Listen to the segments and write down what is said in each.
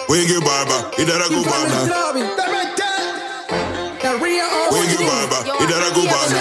Wiggy Barba, idara cubana. Wiggy Barba, idara cubana.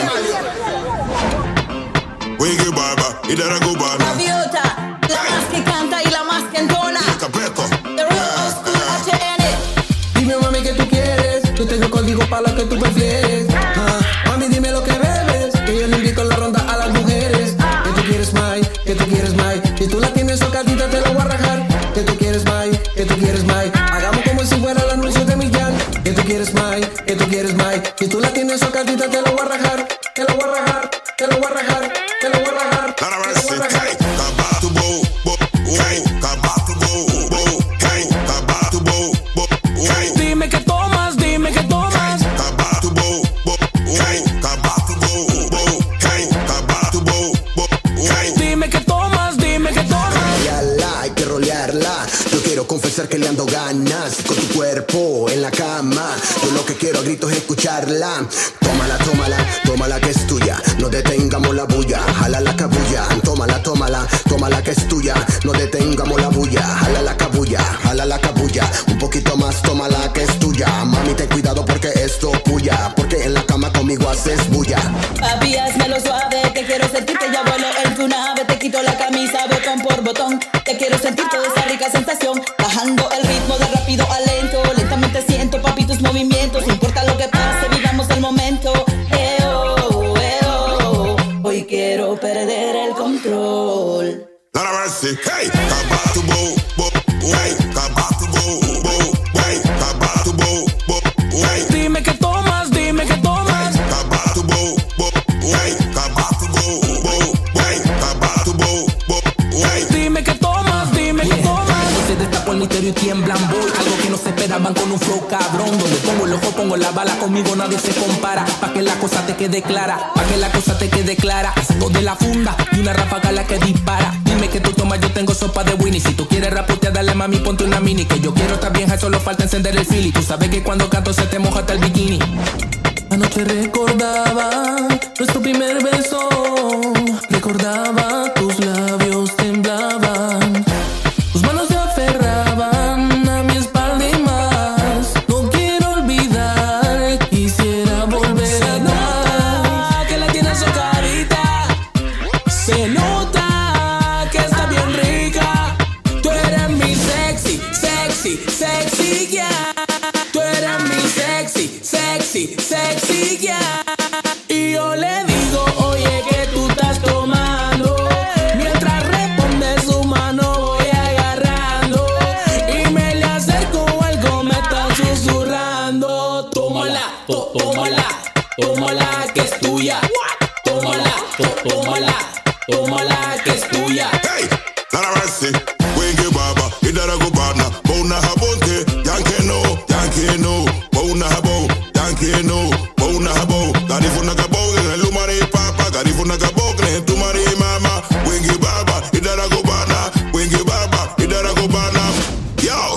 Wiggy Barba, idara cubana. Gaviota, la más que canta y la más que entona. Capreto. The real old school HN. Dime mami que tú quieres, yo tengo código para lo que tú prefieres. Mami dime lo que bebes, que yo le invito a la ronda a las mujeres. Que tú quieres más, que tú quieres más. Si tú la tienes socadita te lo voy a rajar. Que tú quieres más, que tú quieres más. Hagamos como si fuera el anuncio de Millán. Que tú quieres más, que tú quieres más. Si tú la tienes socadita te lo voy a rajar. Te lo voy a rajar, te lo voy a rajar, te lo voy a rajar. Nada más se cae, cabato bo, cae, cabato bo, cae, cabato bo, cae. Dime que tomas, dime que tomas. Cabato bo, cae, cabato bo, cae, cabato bo, cae. Dime que tomas, dime que tomas. Rolearla, hay que rolearla. Yo quiero confesar que le ando ganas con tu cuerpo en la cama. Yo lo que quiero a gritos es escucharla. Tómala, tómala, tómala que es tuya. No detengamos la bulla, jala la cabulla. Tómala, tómala, tómala que es tuya. No detengamos la bulla, jala la cabulla, jala la cabulla. Un poquito más, tómala que es tuya. Mami, ten cuidado porque esto puya. Porque en la cama conmigo haces bulla. Papi, hazmelo suave, te quiero sentir que ya vuelo en tu nave. Te quito la camisa botón por botón. Te quiero sentir toda esa rica sensación. Bajando el ritmo de rápido a lento. Lentamente siento, papi, tus movimientos. No importa lo que pase, vivamos el momento. Hoy quiero perder el control. Nada más se cae, cabato bo, cae, cabato bo, cae, cabato bo, cae. Dime que tomas, dime que tomas. Cabato bo, cae, cabato bo, cae, cabato bo, cae. Dime que tomas, dime que tomas. Se destapó el misterio y tiemblan boy. Algo que no se esperaban con un flow cabrón. Donde pongo el ojo, pongo la bala. Conmigo nadie se compara. Pa' que la cosa te quede clara. Pa' que la cosa te quede clara. Saco de la funda y una ráfaga la que dispara. Dime que tú tomas, yo tengo sopa de Winnie. Si tú quieres rapotear, dale mami, ponte una mini. Que yo quiero estar vieja, solo falta encender el fili. Tú sabes que cuando canto se te moja hasta el bikini. Anoche recordaba nuestro primer beso. Recordaba tus labios temblaban. Tus manos se aferraban a mi espalda y más. No quiero olvidar, quisiera volver a dar. Que la tienes su carita. Se nota que está bien rica. Tú eres mi sexy, sexy, sexy, yeah. Tú eres mi sexy, sexy, sexy, yeah. Y yo le digo, oye, que tú estás tomando. Mientras responde su mano voy agarrando. Y me le acerco, algo me está susurrando. Tómala, tómala, tómala que es tuya. Tómala, tómala, tómala que es tuya. Hey, nada más se, Wiggy Barba, idara cubana. Bona habonte, yankee no, bona habo, yankee no, bona habo. Garifuna kabog, en el umari papa, garifuna kabog, en tu mari mama. Wiggy Barba, idara cubana, Wiggy Barba, idara cubana. Yo.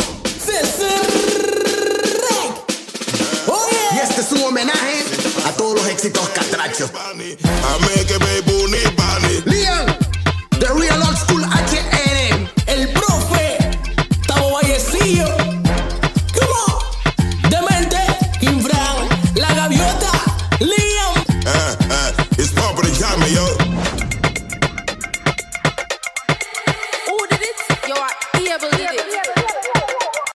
Y este es un homenaje a todos los éxitos catrachos. I make a baby bunny. Liam, the real old school HN. El profe, Tavo Vallecillo.